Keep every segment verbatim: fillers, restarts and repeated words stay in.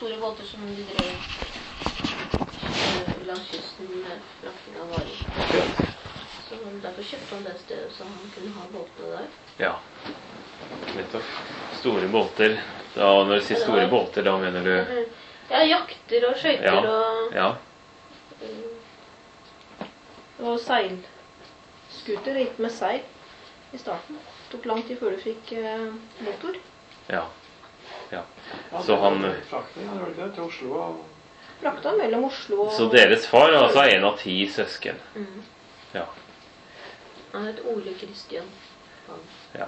store båter som de drev langs kysten med frakting av varer. Så derfor kjøpte han det stedet, så han kunne ha båtene der. Ja, nettopp. Store båter. Da, når du sier store båter, da mener du... Ja, jakter og skøyter ja. og... Ja. Og seilskuter, gikk med seil i starten. Det tok lang tid før du fikk eh, motor. Ja. Ja. Så han... Frakting, han gjorde det til Oslo og... Frakta mellom Oslo og... Så deres far er altså en av ti søsken. Mm. Ja. Han het Ole Kristian. Ja.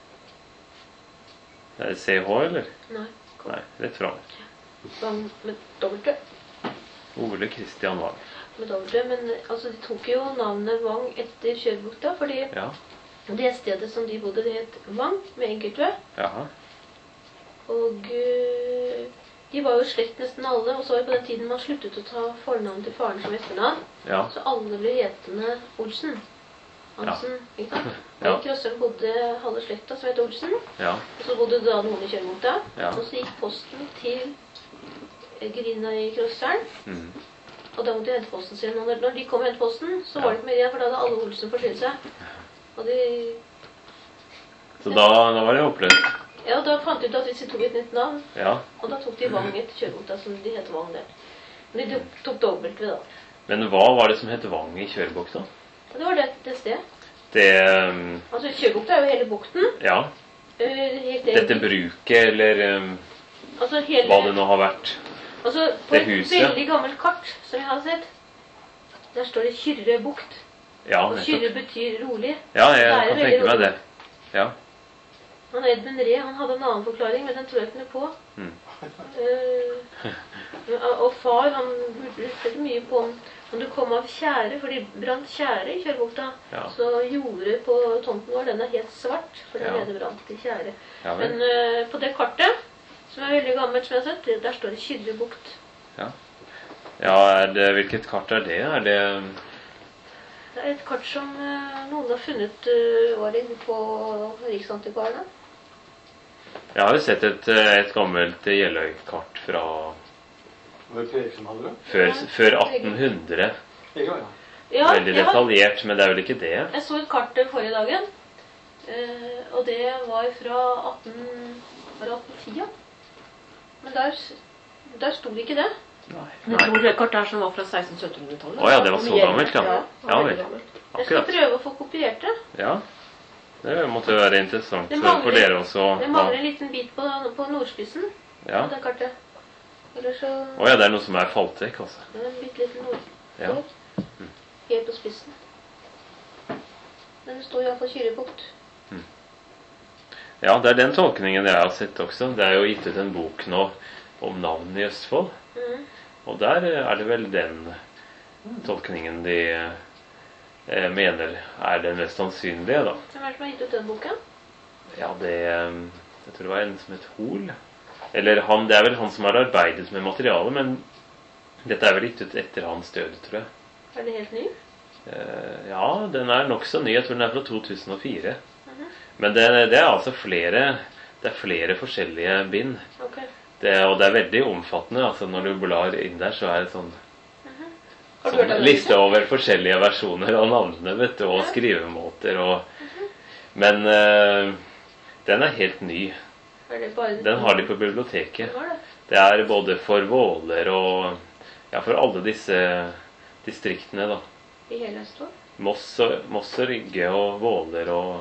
Er det C H, eller? Nei. Nei, rett fram. Vang med dobbelt. Ole Kristian Vang. Med dobbelt, men altså, de tok jo navnet Vang etter Kjørbukta, fordi ja. Det stedet som de bodde, det het Vang, med enkeltvø. Jaha. Og uh, de var jo slekt nesten alle, og så var det på den tiden man sluttet å ta fornavn til faren som etternavn. Ja. Så alle ble hetende Olsen. Hansen, ja. Ikke sant? Og Ja. i Krøsseren bodde halve slekta som het Olsen. Ja. Og så bodde da noen i Kjørbukta. Ja. Og så gikk posten til Grina i Krøsseren. Mm. Og da måtte de hente posten sin. Og når, når de kom og hente posten, så var det ikke mer igjen, for da hadde alle Olsen forskylt seg. Og de... Så da, da var det oppløst. Ja, da fant de ut at hvis de tok et nytt navn, Ja. og da tok de Vang etter Kjørbukta, som de heter Vang der. Men de tok dobbelt ved da. Men hva var det som het Vang i Kjørbukta? Og det var det, det sted. Det... Um, Altså, Kjørbukta er jo hele bukten. ja. Uh, helt Dette bruket, eller um, altså, hele... hva det nå har vært. Altså, på Det et huset. veldig gammelt kart som jeg har sett, der står det Kyrre bukt. Ja, Og Kyrre nettopp. betyr rolig. Ja, jeg Det er kan veldig tenke meg rolig. det. Ja. Han Edmund Ree, han hadde en annen forklaring, men den tror jeg ikke noe på. Mm. Uh, og far, han lurte mye på om, om det kom av tjære, for de brant tjære i Kjørbukta. Ja. Så jordet på tomten vår, den er helt svart, for den Ja. nede brant i tjære. Ja, Men vel. uh, på det kartet, som er veldig gammelt som jeg har sett, der står det Kyrre bukt. Ja. Ja, er det, hvilket kart er det? Er det... Det er et kart som uh, noen har funnet uh, var det på Riksantikvarene. Jeg har jo sett et, et gammelt Jeløy-kart fra Var det Erik som hadde det? før, Ja, før atten hundre. Erik, ja. Ja, Veldig jeg har- detaljert, men det er vel ikke det? Jeg så et kart der forrige dagen, eh, og det var fra atten, var det atten ti, ja. Men der, der sto det ikke det. Nei. Jeg tror det kartet her som var fra seksten sytten-tallet. Å ja, det var så gammelt, ja. Ja, Ja, veldig vel. gammelt. Jeg skal Akkurat. prøve å få kopiert det. Ja, det måtte være interessant Det for, mangler- for dere også. Det mangler en liten bit på, på nordspissen, Ja. på det kartet. Eller så... Å ja, det er noe som er falt vekk, altså. Det er en bitte liten nord. Ja. Helt på spissen. Men det står i hvert fall Kyrrebukt. Ja, det er den tolkningen jeg har sett også. Det er jo gitt ut en bok nå om navn i Østfold. Mhm. Og der er det vel den tolkningen de eh, mener er den mest sannsynlige, da. Hvem er det som har gitt ut den boken? Ja, det eh, jeg tror det var en som het Hol. Eller han, det er vel han som har arbeidet med materialet, men dette er vel gitt ut etter hans død, tror jeg. Er det helt ny? Eh, ja, den er nok så ny. Jeg tror den er fra to tusen og fire. Mhm. Men det, det er altså flere, det er flere forskjellige bind. Ok. Det, og det er veldig omfattende. Altså når du blar inn der, så er det sånn, Har du hørt sånn den liste over forskjellige versjoner av navnene, vet du, og skrivemåter. Og, men eh, den er helt ny. Er det bare... Den har de på biblioteket. Hva var det? Det er både for Våler og ja, for alle disse distriktene, da. I hele Østfold? Moss og, Moss og Rygge og Våler og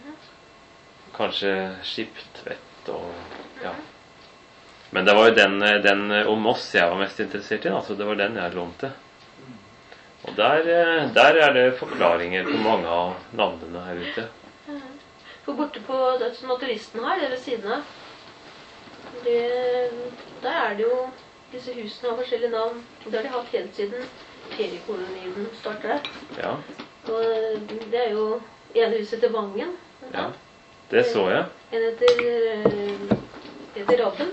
kanskje Skiptvet og ja. Men det var jo den, den om Moss jeg var mest interessert i, altså det var den jeg lånte. Og der, der er det forklaringer på mange av navnene her ute. For borte på det som naturisten har, det ved siden av, det, der er det jo, disse husene har forskjellige navn. Det har de hatt helt siden feriekolonien startet der. Ja, Og det er jo ene huset til Vangen. ja, det så jeg. En heter, eh, heter Rabben.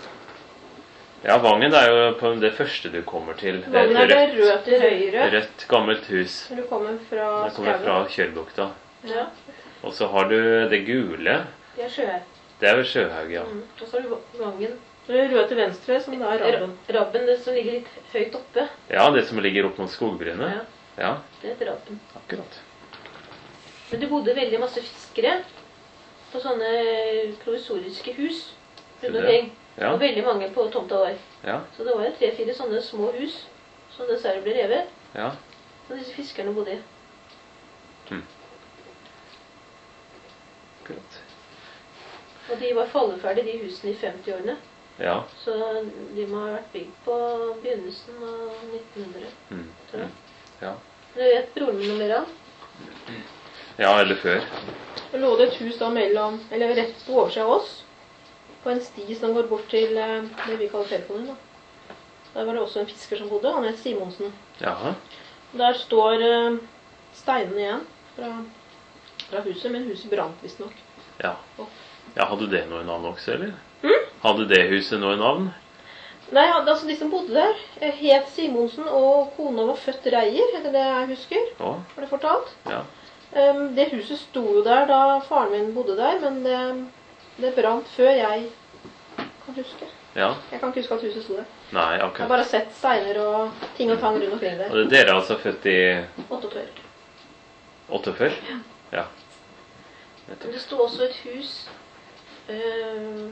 Ja, Vangen er jo på det første du kommer til. Det er Vangen er et det rødt, rød til høyre. rødt gammelt hus. Når du kommer fra Det kommer fra Skauen. Kjørbukta. Ja, Og så har du det gule. det er Sjøhaug. Det er vel Sjøhaug, ja. Mm. Og så har du Vangen Det røde til venstre, som det er rabben. Rabben, det som ligger litt høyt oppe. Ja, det som ligger opp mot skogbrynet. Ja, Ja, det heter rabben. akkurat. Men det bodde veldig masse fiskere på sånne provisoriske hus rundt det? omkring. Ja, Og veldig mange på tomta var. ja, Så det var jo tre-fire sånne små hus som dessverre ble revet. ja. Som disse fiskerne bodde i. Akkurat. Og de var falleferdige, de husene, i femti-årene. Ja. Så de må ha vært bygd på begynnelsen av nittenhundre. Mm. tror jeg. Mm. Ja. Men jeg vet broren min noe mer av. Ja, eller før. Det lå det et hus da mellom, eller rett på oversiden av oss, på en sti som går bort til eh, det vi kaller Felkonen da. Der var det også en fisker som bodde, han het Simonsen. Jaha. Der står eh, steinene igjen fra, fra huset, men huset brant visst nok. Ja. Ja, hadde det noe navn også, eller? Hm? Hadde det huset noe navn? Nei, altså de som bodde der eh, het Simonsen, og kona var født Reier, etter det jeg husker, Å, har det fortalt. ja. Um, det huset sto jo der da faren min bodde der, men det, det brant før jeg kan huske. Ja. Jeg kan ikke huske at huset sto der. Nei, Jeg har akkurat. bare sett steiner og ting og tang rundt omkring der. Og det- dere er altså født i åttiåtte. åttiåtte? Ja. Men Nettopp. det sto også et hus eh,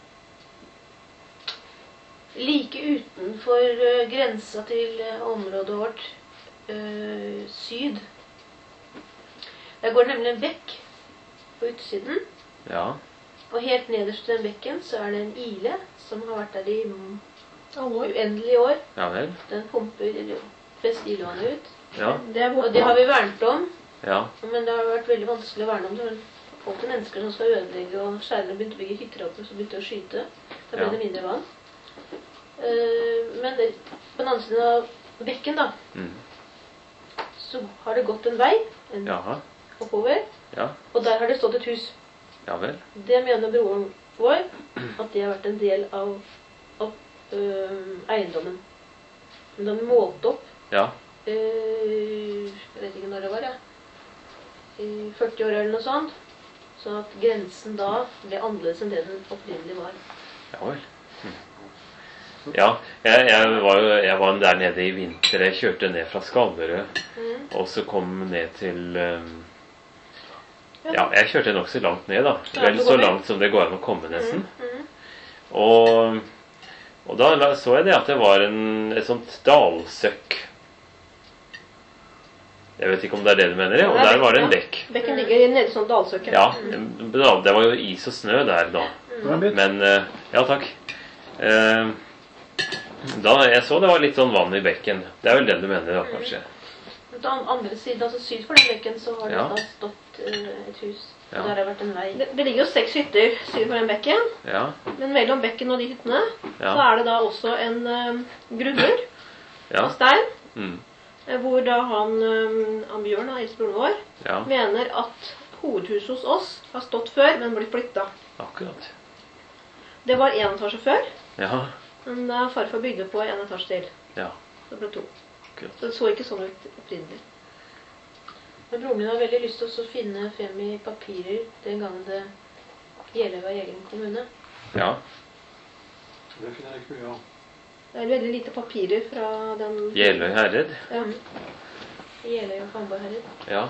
like utenfor eh, grensa til eh, området vårt eh, syd. Der går nemlig en bekk på utsiden. Ja. Og helt nederst til den bekken så er det en ile som har vært der i Alvor. uendelige år. Ja vel. Den pumper best ilevannet ut. Ja. Det er Og det har vi vernet om, Ja. men det har vært veldig vanskelig å verne om det. Det er alltid mennesker som skal ødelegge, og skjærene begynte å bygge hytter oppe, så begynte å skyte. Da ble Ja. det mindre vann. Eh, men det, på den andre siden av bekken da, Mm. så har det gått en vei en Jaha. oppover, Ja. og der har det stått et hus. Ja vel. Det mener broren vår, at det har vært en del av, av øh, eiendommen. Men de målte opp, Ja. øh, jeg vet ikke når det var, ja, i førti år eller noe sånt, så at grensen da ble annerledes enn det den opprinnelig var. Ja vel. Mm. Ja, jeg, jeg, var jo, jeg var der nede i vinter. Jeg kjørte ned fra Skallerød, Mm. og så kom ned til um, Ja, jeg kjørte nokså langt ned, da. Ja, Vel du så går ned. langt som det går an å komme, nesten. Mm. Mm. Og, og da la- så jeg det at det var en, et sånt dalsøkk. Jeg vet ikke om det er det du mener, ja. Og der var det en bekk. Bekken ligger nede i sånn dalsøkke. Ja, det var jo is og snø der da. Det var en bit. Men eh, Ja, takk. Eh, Da jeg så det var litt sånn vann i bekken. Det er vel den du mener, da, kanskje? På den andre siden, altså syd for den bekken, så har det Ja. da stått øh, et hus. Ja. Og der har det vært en vei. Det, det ligger jo seks hytter syd for den bekken, Ja. men mellom bekken og de hyttene så Ja. er det da også en um, grunner Ja. av stein, Mm. eh, hvor da han, um, han Bjørn, da, eldstebroren vår, Ja. mener at hovedhuset hos oss har stått før, men blitt flytta. Akkurat. Det var én etasje før, Ja. men da farfar bygde på en etasje til. Ja. Så det ble to. Akkurat. Så det så ikke sånn ut opprinnelig. Men broren min har veldig lyst til å finne frem i papirer den gangen det Jeløy var egen kommune. Ja. Det finner jeg ikke mye av. Det er veldig lite papirer fra den... Jeløy herred. Ja. Jeløy og Kamborg herred. Ja.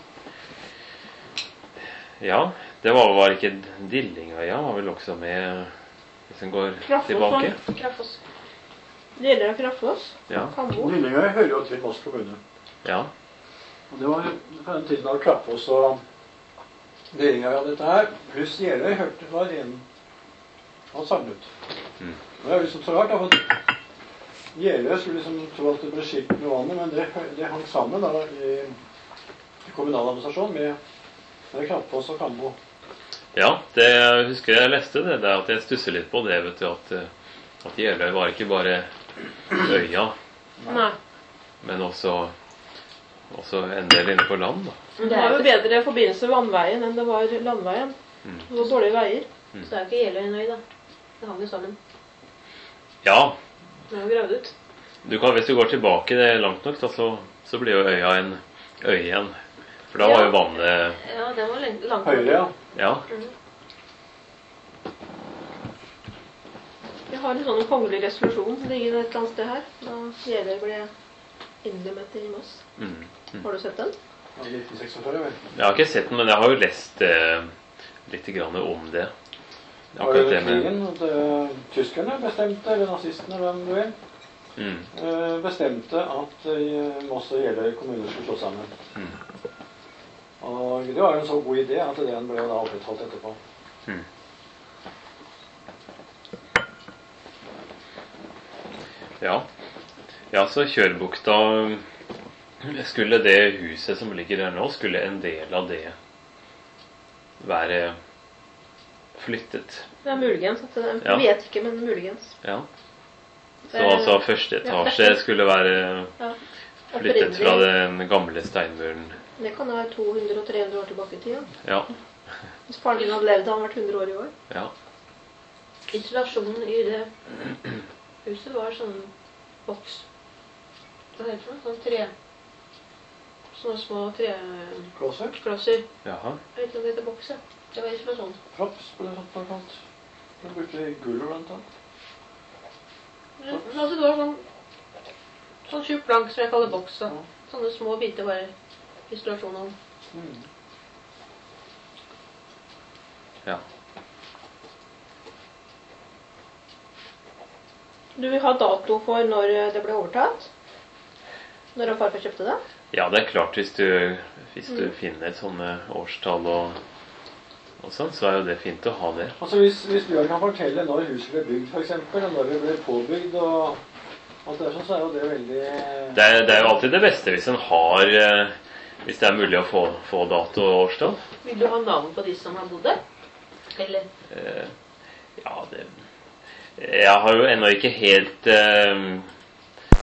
Ja, det var, var ikke Dillingøya, var vel også med hvis en går Kraftfoss, tilbake. Kraftfoss. Det gjelder av Kraftfoss. Ja. Kambo. Lillingøy hører jo til Moss kommune. Ja. Og det var fra den tiden av Klappås og Lillingøy av dette her. Pluss Jeløy hørte var en var samlet. Mm. Det er liksom så rart, da, for Jeløy skulle liksom tro at det ble skilt med vannet, men det, det hang sammen da, i, i kommunaladministrasjonen med, med Klappås og Kambo. Ja, det jeg husker jeg leste det, det er at jeg stusser litt på det, vet du, at, eh, at Jeløy var ikke bare øya, Nei. men også, også en del inne på land, da. Det var jo bedre forbindelse vannveien enn det var landveien. Mm. Det var dårlige veier. Så det er jo ikke Jeløy en øy, da. Det hang jo sammen. Ja, Det er jo gravd ut. du kan, hvis du går tilbake det langt nok, da, så, så blir jo øya en øy igjen. For da var Ja. jo vannet, Ja, det var lenge- langt. Høyre, ja. ja, Mhm. Ja, har en sånn kongelig resolusjon liggende et eller annet sted her. Da Jeløy ble innlemmet i Moss. Mm. Mm. Har du sett den? Ja, nitten seksogfyrre, vel. Jeg har ikke sett den, men jeg har jo lest eh, litt grann om det. Det var Akkurat jo det med krigen at uh, tyskerne bestemte, eller nazistene, hvem du vil, mm. uh, bestemte at uh, Moss og Jeløy kommuner skulle slå sammen. Mm. Og det var jo en så god idé at den ble da opprettholdt etterpå. Mm. Ja. Ja, så Kjørbukta, skulle det huset som ligger der nå, skulle en del av det være flyttet? Ja, muligens. At det, Ja. Jeg vet ikke, men muligens. Ja. Så Det- altså første etasje Ja. skulle være Ja. flyttet fra den gamle steinmuren. Det kan være to hundre og tre hundre år tilbake i tida. Ja. Hvis faren din hadde levd, hadde han vært hundre år i år. Ja. Installasjonen i det huset var sånn boks. Hva heter det? Sånn tre... Sånne små treklosser. Klosser. Jaha. Jeg vet ikke om det heter boks, ja. Det var isolasjon. Props ble det sånt kalt. Den brukte de gull blant annet. Altså, det var sånn sånn tjukk plank som jeg kaller boks, da. Ja. Sånne små biter bare isolasjon om. Mm. Ja. Du vil ha dato for når det ble overtatt? Når farfar kjøpte det? Ja, det er klart hvis du, hvis du Mm. finner sånne årstall og, og sånn, så er jo det fint å ha det. Altså hvis, hvis Bjørn kan fortelle når huset ble bygd, for eksempel, og når det ble påbygd, og alt det sånn, så er jo det veldig... Det er, det er jo alltid det beste hvis en har, eh, hvis det er mulig å få, få dato og årstall. Vil du ha navn på de som har bodd der? Eller? Eh, ja, det... Jeg har jo ennå ikke helt eh,